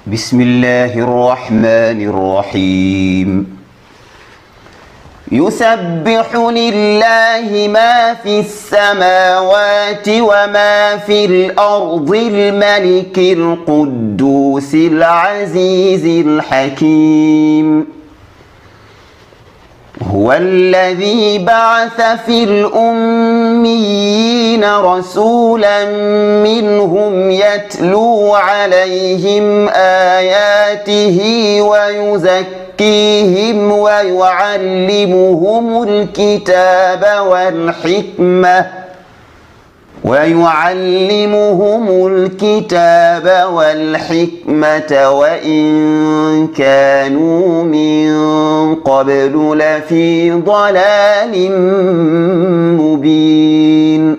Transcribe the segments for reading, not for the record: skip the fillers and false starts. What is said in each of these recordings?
بسم الله الرحمن الرحيم. يسبح لله ما في السماوات وما في الأرض الملك القدوس العزيز الحكيم. هو الذي بعث في الأميين رسولا منهم يتلو عليهم آياته ويزكيهم ويعلمهم الكتاب والحكمة وإن كانوا من قبل لفي ضلال مبين.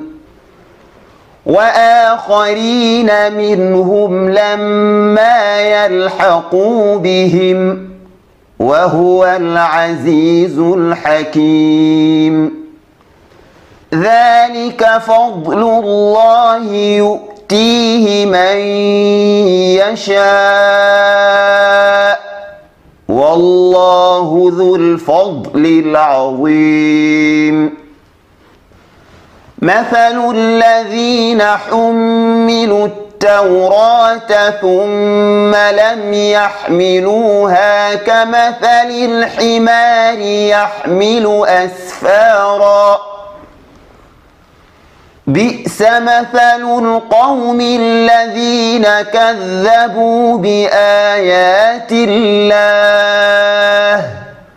وآخرين منهم لما يلحقوا بهم وهو العزيز الحكيم. ذلك فضل الله يؤتيه من يشاء والله ذو الفضل العظيم. مثل الذين حملوا التوراة ثم لم يحملوها كمثل الحمار يحمل أسفارا بئس مثل القوم الذين كذبوا بآيات الله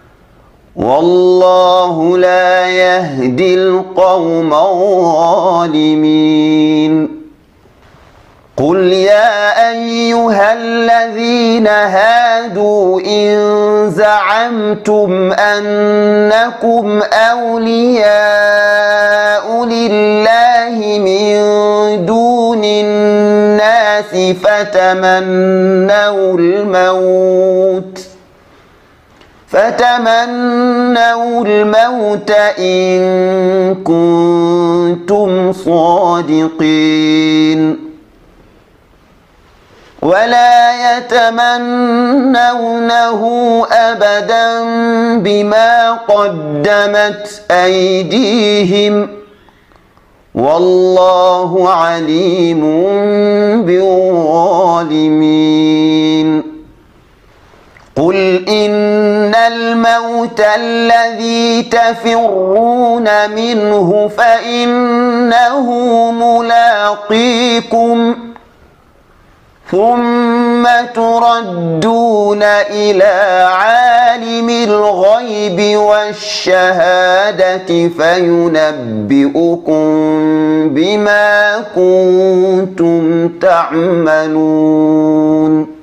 والله لا يهدي القوم الظالمين. قل يا أيها الذين هادوا إن زعمتم أنكم أولياء لله من دون الناس فتمنوا الموت إن كنتم صادقين ولا يتمنونه أبدا بما قدمت أيديهم والله عليم بالظالمين. قل إن الموت الذي تفرون منه فإنه ملاقيكم ثم تردون إلى عالم الغيب والشهادة فينبئكم بما كنتم تعملون.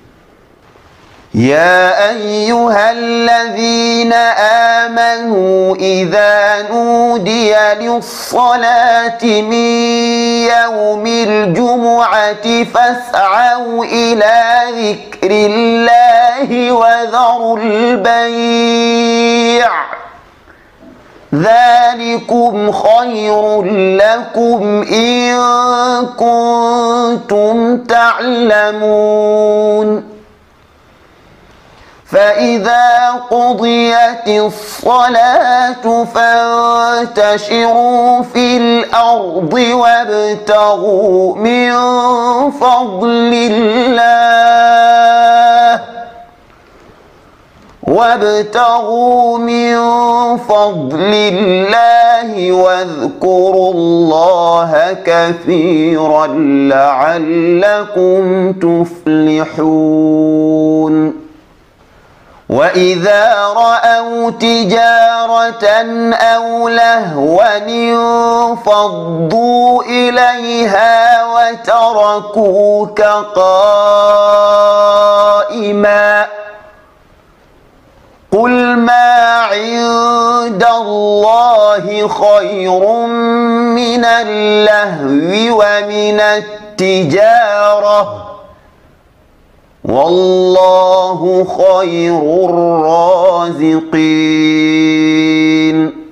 يا أيها الذين آمنوا إذا نودي للصلاة من يوم الجمعة فاسعوا إلى ذكر الله وذروا البيع ذلكم خير لكم إن كنتم تعلمون. فإذا قضيت الصلاة فانتشروا في الأرض وابتغوا من فضل الله واذكروا الله كثيرا لعلكم تفلحون. وإذا رأوا تجارة أو لهوا انفضوا إليها وتركوك قائما قل ما عند الله خير من اللهو ومن التجارة والله خير الرازقين.